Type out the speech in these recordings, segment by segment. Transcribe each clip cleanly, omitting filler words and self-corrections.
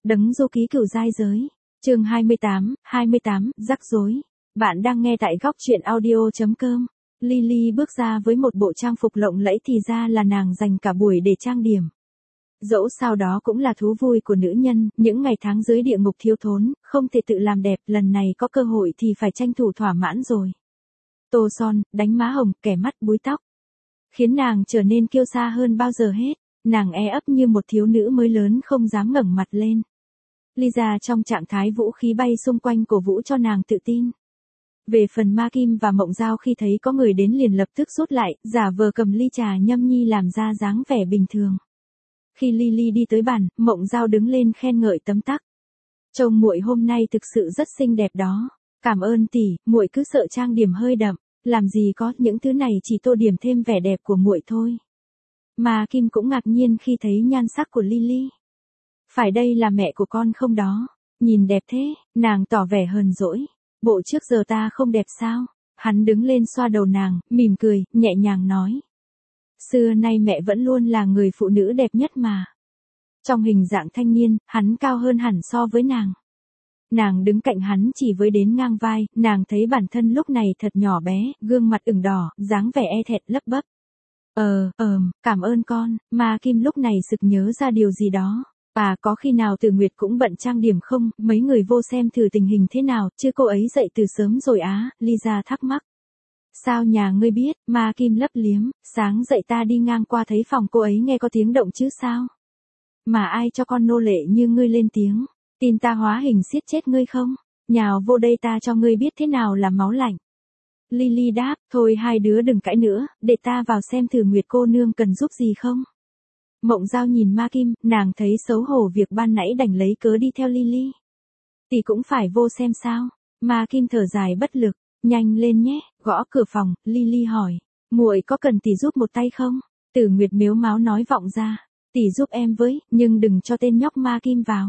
Đấng du ký cửu giai giới. Chương 28, rắc rối. Bạn đang nghe tại góc truyện audio.com. Lily bước ra với một bộ trang phục lộng lẫy thì ra là nàng dành cả buổi để trang điểm. Dẫu sao đó cũng là thú vui của nữ nhân, những ngày tháng dưới địa ngục thiếu thốn, không thể tự làm đẹp, lần này có cơ hội thì phải tranh thủ thỏa mãn rồi. Tô son, đánh má hồng, kẻ mắt búi tóc, khiến nàng trở nên kiêu sa hơn bao giờ hết. Nàng e ấp như một thiếu nữ mới lớn không dám ngẩng mặt lên. Lisa trong trạng thái vũ khí bay xung quanh cổ vũ cho nàng tự tin. Về phần Ma Kim và Mộng Giao khi thấy có người đến liền lập tức rút lại, giả vờ cầm ly trà nhâm nhi làm ra dáng vẻ bình thường. Khi Lily đi tới bàn, Mộng Giao đứng lên khen ngợi tấm tắc. Trông muội hôm nay thực sự rất xinh đẹp đó. Cảm ơn tỷ, muội cứ sợ trang điểm hơi đậm, làm gì có, những thứ này chỉ tô điểm thêm vẻ đẹp của muội thôi. Ma Kim cũng ngạc nhiên khi thấy nhan sắc của Lily. Phải đây là mẹ của con không đó? Nhìn đẹp thế, nàng tỏ vẻ hờn dỗi. Bộ trước giờ ta không đẹp sao? Hắn đứng lên xoa đầu nàng, mỉm cười, nhẹ nhàng nói. Xưa nay mẹ vẫn luôn là người phụ nữ đẹp nhất mà. Trong hình dạng thanh niên, hắn cao hơn hẳn so với nàng. Nàng đứng cạnh hắn chỉ với đến ngang vai, nàng thấy bản thân lúc này thật nhỏ bé, gương mặt ửng đỏ, dáng vẻ e thẹn lấp bấp. Cảm ơn con. Ma Kim lúc này sực nhớ ra điều gì đó. Có khi nào Tử Nguyệt cũng bận trang điểm không, mấy người vô xem thử tình hình thế nào, chứ cô ấy dậy từ sớm rồi á, Lisa thắc mắc. Sao nhà ngươi biết? Ma Kim lấp liếm, sáng dậy ta đi ngang qua thấy phòng cô ấy nghe có tiếng động chứ sao? Mà ai cho con nô lệ như ngươi lên tiếng, tin ta hóa hình giết chết ngươi không? Nhào vô đây ta cho ngươi biết thế nào là máu lạnh. Lily đáp, thôi hai đứa đừng cãi nữa, để ta vào xem thử Nguyệt cô nương cần giúp gì không. Mộng Giao nhìn Ma Kim, nàng thấy xấu hổ việc ban nãy đành lấy cớ đi theo Lily. Tỷ cũng phải vô xem sao. Ma Kim thở dài bất lực, nhanh lên nhé, gõ cửa phòng, Lily hỏi, muội có cần tỷ giúp một tay không? Tử Nguyệt mếu máo nói vọng ra, tỷ giúp em với, nhưng đừng cho tên nhóc Ma Kim vào.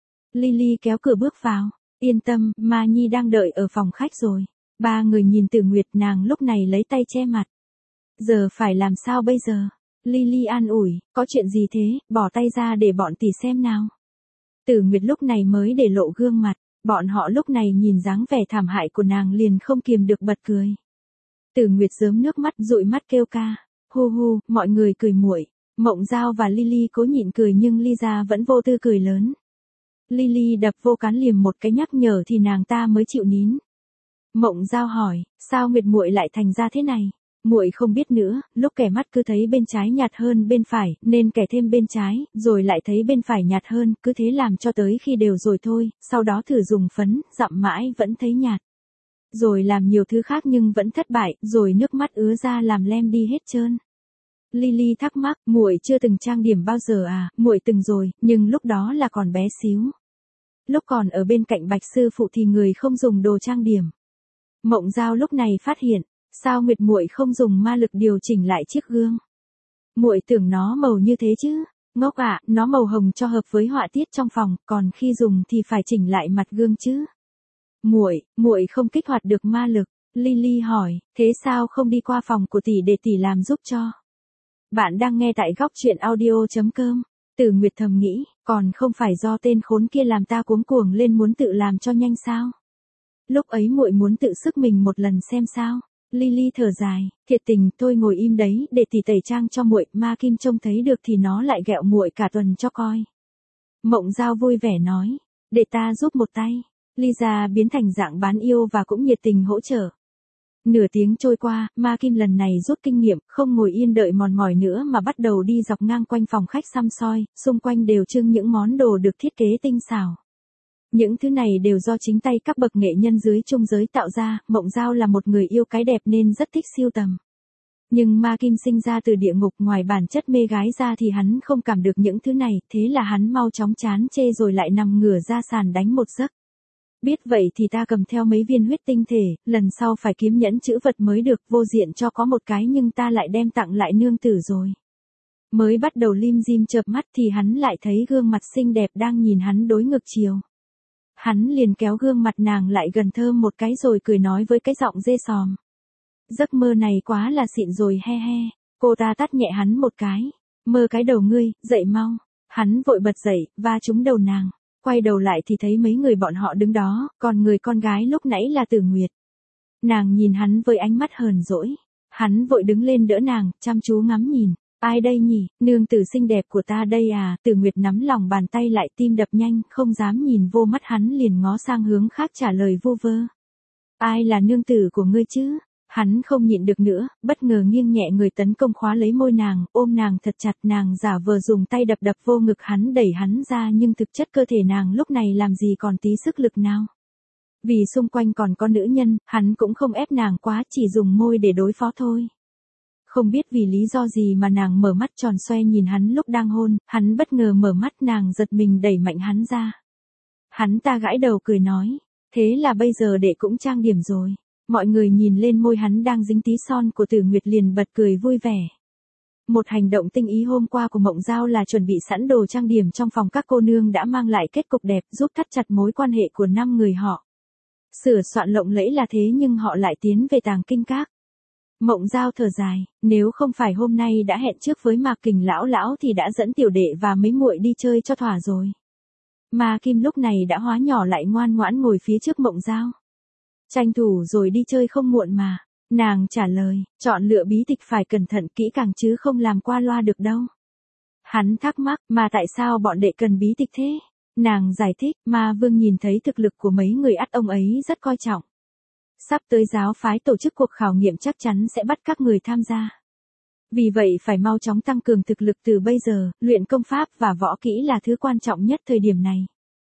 Lily kéo cửa bước vào, yên tâm, Ma Nhi đang đợi ở phòng khách rồi. Ba người nhìn Tử Nguyệt, nàng lúc này lấy tay che mặt. Giờ phải làm sao bây giờ? Lily an ủi, có chuyện gì thế, bỏ tay ra để bọn tỷ xem nào. Tử Nguyệt lúc này mới để lộ gương mặt, bọn họ lúc này nhìn dáng vẻ thảm hại của nàng liền không kiềm được bật cười. Tử Nguyệt rớm nước mắt dụi mắt kêu ca, hu hu, mọi người cười muội. Mộng Giao và Lily cố nhịn cười nhưng Lisa vẫn vô tư cười lớn. Lily đập vô cán liềm một cái nhắc nhở thì nàng ta mới chịu nín. Mộng Giao hỏi, sao Nguyệt muội lại thành ra thế này? Muội không biết nữa, lúc kẻ mắt cứ thấy bên trái nhạt hơn bên phải, nên kẻ thêm bên trái, rồi lại thấy bên phải nhạt hơn, cứ thế làm cho tới khi đều rồi thôi, sau đó thử dùng phấn, dặm mãi vẫn thấy nhạt. Rồi làm nhiều thứ khác nhưng vẫn thất bại, rồi nước mắt ứa ra làm lem đi hết trơn. Lily thắc mắc, muội chưa từng trang điểm bao giờ à? Muội từng rồi, nhưng lúc đó là còn bé xíu. Lúc còn ở bên cạnh Bạch sư phụ thì người không dùng đồ trang điểm. Mộng Giao lúc này phát hiện, sao Nguyệt muội không dùng ma lực điều chỉnh lại chiếc gương? Muội tưởng nó màu như thế chứ? Ngốc ạ, nó màu hồng cho hợp với họa tiết trong phòng, còn khi dùng thì phải chỉnh lại mặt gương chứ. Muội không kích hoạt được ma lực. Lily hỏi, thế sao không đi qua phòng của tỷ để tỷ làm giúp cho? Bạn đang nghe tại góc truyện audio.com. Tử Nguyệt thầm nghĩ, còn không phải do tên khốn kia làm ta cuống cuồng lên muốn tự làm cho nhanh sao? Lúc ấy muội muốn tự sức mình một lần xem sao. Lily thở dài, thiệt tình, thôi ngồi im đấy, để tỷ tẩy trang cho muội, Ma Kim trông thấy được thì nó lại ghẹo muội cả tuần cho coi. Mộng Giao vui vẻ nói, để ta giúp một tay. Lisa biến thành dạng bán yêu và cũng nhiệt tình hỗ trợ. Nửa tiếng trôi qua, Ma Kim lần này rút kinh nghiệm, không ngồi yên đợi mòn mỏi nữa mà bắt đầu đi dọc ngang quanh phòng khách săm soi, xung quanh đều trưng những món đồ được thiết kế tinh xảo. Những thứ này đều do chính tay các bậc nghệ nhân dưới trung giới tạo ra, Mộng Giao là một người yêu cái đẹp nên rất thích sưu tầm. Nhưng Ma Kim sinh ra từ địa ngục, ngoài bản chất mê gái ra thì hắn không cảm được những thứ này, thế là hắn mau chóng chán chê rồi lại nằm ngửa ra sàn đánh một giấc. Biết vậy thì ta cầm theo mấy viên huyết tinh thể, lần sau phải kiếm nhẫn chữ vật mới được, vô diện cho có một cái nhưng ta lại đem tặng lại nương tử rồi. Mới bắt đầu lim dim chợp mắt thì hắn lại thấy gương mặt xinh đẹp đang nhìn hắn đối ngược chiều. Hắn liền kéo gương mặt nàng lại gần thơm một cái rồi cười nói với cái giọng dê sòm. Giấc mơ này quá là xịn rồi he he. Cô ta tát nhẹ hắn một cái. Mơ cái đầu ngươi, dậy mau. Hắn vội bật dậy, va trúng đầu nàng. quay đầu lại thì thấy mấy người bọn họ đứng đó, còn người con gái lúc nãy là Tử Nguyệt. Nàng nhìn hắn với ánh mắt hờn dỗi. Hắn vội đứng lên đỡ nàng, chăm chú ngắm nhìn. Ai đây nhỉ, nương tử xinh đẹp của ta đây à, Tử Nguyệt nắm lòng bàn tay lại tim đập nhanh, không dám nhìn vô mắt hắn liền ngó sang hướng khác trả lời vu vơ. Ai là nương tử của ngươi chứ? Hắn không nhịn được nữa, bất ngờ nghiêng nhẹ người tấn công khóa lấy môi nàng, ôm nàng thật chặt, nàng giả vờ dùng tay đập đập vô ngực hắn đẩy hắn ra nhưng thực chất cơ thể nàng lúc này làm gì còn tí sức lực nào. Vì xung quanh còn có nữ nhân, hắn cũng không ép nàng quá, chỉ dùng môi để đối phó thôi. Không biết vì lý do gì mà nàng mở mắt tròn xoe nhìn hắn lúc đang hôn, hắn bất ngờ mở mắt, nàng giật mình đẩy mạnh hắn ra. Hắn ta gãi đầu cười nói, thế là bây giờ đệ cũng trang điểm rồi. Mọi người nhìn lên môi hắn đang dính tí son của Tử Nguyệt liền bật cười vui vẻ. Một hành động tinh ý hôm qua của Mộng Giao là chuẩn bị sẵn đồ trang điểm trong phòng các cô nương đã mang lại kết cục đẹp, giúp thắt chặt mối quan hệ của 5 người họ. Sửa soạn lộng lẫy là thế nhưng họ lại tiến về Tàng Kinh Các. Mộng Giao thở dài, nếu không phải hôm nay đã hẹn trước với Mạc Kình lão thì đã dẫn tiểu đệ và mấy muội đi chơi cho thỏa rồi. Mà Kim lúc này đã hóa nhỏ lại ngoan ngoãn ngồi phía trước Mộng Giao. Tranh thủ rồi đi chơi không muộn mà. Nàng trả lời, chọn lựa bí tịch phải cẩn thận kỹ càng chứ không làm qua loa được đâu. Hắn thắc mắc, mà tại sao bọn đệ cần bí tịch thế? Nàng giải thích, Ma Vương nhìn thấy thực lực của mấy người ắt ông ấy rất coi trọng. Sắp tới giáo phái tổ chức cuộc khảo nghiệm chắc chắn sẽ bắt các người tham gia. Vì vậy phải mau chóng tăng cường thực lực từ bây giờ, luyện công pháp và võ kỹ là thứ quan trọng nhất thời điểm này.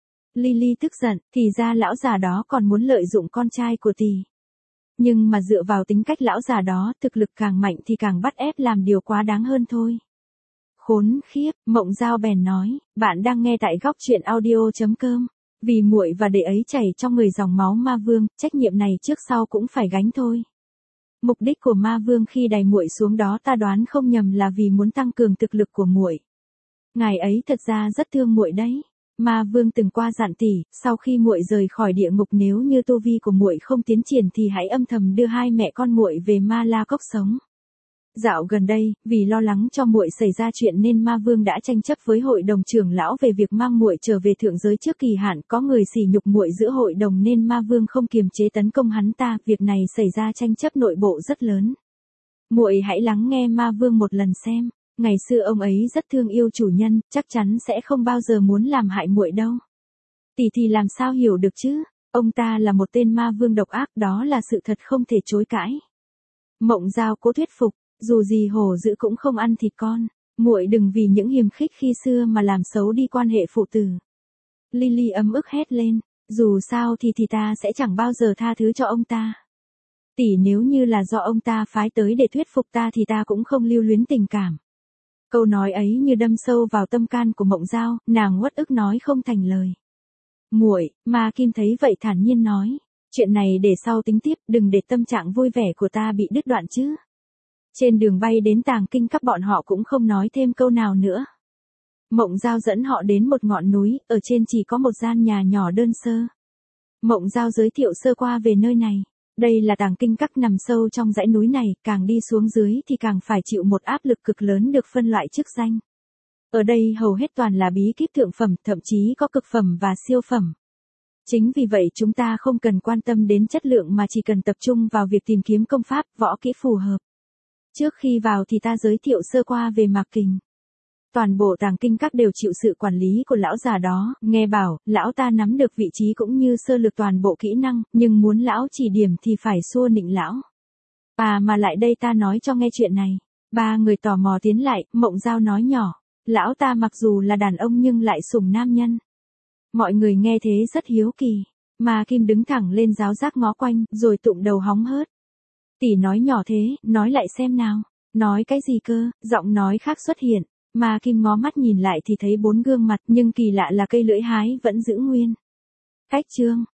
Lily tức giận, thì ra lão già đó còn muốn lợi dụng con trai của tỷ. Nhưng mà dựa vào tính cách lão già đó, thực lực càng mạnh thì càng bắt ép làm điều quá đáng hơn thôi. Khốn khiếp, Mộng Giao bèn nói, bạn đang nghe tại góc truyện audio.com. Vì muội và đệ ấy chảy trong người dòng máu Ma Vương, trách nhiệm này trước sau cũng phải gánh thôi. Mục đích của Ma Vương khi đày muội xuống đó ta đoán không nhầm là vì muốn tăng cường thực lực của muội. Ngài ấy thật ra rất thương muội đấy. Ma Vương từng qua dặn tỷ, sau khi muội rời khỏi địa ngục nếu như tu vi của muội không tiến triển thì hãy âm thầm đưa hai mẹ con muội về Ma La Cốc sống. Dạo gần đây, vì lo lắng cho muội xảy ra chuyện nên Ma Vương đã tranh chấp với hội đồng trưởng lão về việc mang muội trở về thượng giới trước kỳ hạn, có người sỉ nhục muội giữa hội đồng nên Ma Vương không kiềm chế tấn công hắn ta, việc này xảy ra tranh chấp nội bộ rất lớn. Muội hãy lắng nghe Ma Vương một lần xem, ngày xưa ông ấy rất thương yêu chủ nhân, chắc chắn sẽ không bao giờ muốn làm hại muội đâu. Tỷ thì làm sao hiểu được chứ, ông ta là một tên Ma Vương độc ác, đó là sự thật không thể chối cãi. Mộng Giao cố thuyết phục. Dù gì hổ dữ cũng không ăn thịt con, muội đừng vì những hiềm khích khi xưa mà làm xấu đi quan hệ phụ tử. Lily ấm ức hét lên, dù sao thì ta sẽ chẳng bao giờ tha thứ cho ông ta. Tỷ nếu như là do ông ta phái tới để thuyết phục ta thì ta cũng không lưu luyến tình cảm. Câu nói ấy như đâm sâu vào tâm can của Mộng Giao, nàng uất ức nói không thành lời. Muội, Ma Kim thấy vậy thản nhiên nói, chuyện này để sau tính tiếp, đừng để tâm trạng vui vẻ của ta bị đứt đoạn chứ. Trên đường bay đến Tàng Kinh Các bọn họ cũng không nói thêm câu nào nữa. Mộng Giao dẫn họ đến một ngọn núi, ở trên chỉ có một gian nhà nhỏ đơn sơ. Mộng Giao giới thiệu sơ qua về nơi này. Đây là Tàng Kinh Các nằm sâu trong dãy núi này, càng đi xuống dưới thì càng phải chịu một áp lực cực lớn được phân loại chức danh. Ở đây hầu hết toàn là bí kíp thượng phẩm, thậm chí có cực phẩm và siêu phẩm. Chính vì vậy chúng ta không cần quan tâm đến chất lượng mà chỉ cần tập trung vào việc tìm kiếm công pháp, võ kỹ phù hợp. Trước khi vào thì ta giới thiệu sơ qua về Mạc Kình. Toàn bộ Tàng Kinh Các đều chịu sự quản lý của lão già đó, nghe bảo, lão ta nắm được vị trí cũng như sơ lược toàn bộ kỹ năng, nhưng muốn lão chỉ điểm thì phải xua nịnh lão. Mà lại đây ta nói cho nghe chuyện này. Ba người tò mò tiến lại, Mộng Giao nói nhỏ, lão ta mặc dù là đàn ông nhưng lại sủng nam nhân. Mọi người nghe thế rất hiếu kỳ, mà Kim đứng thẳng lên giáo giác ngó quanh, rồi tụm đầu hóng hớt. Tỷ nói nhỏ thế, nói lại xem nào. Nói cái gì cơ, giọng nói khác xuất hiện. Mà Kim ngó mắt nhìn lại thì thấy 4 gương mặt, nhưng kỳ lạ là cây lưỡi hái vẫn giữ nguyên. Cách chương.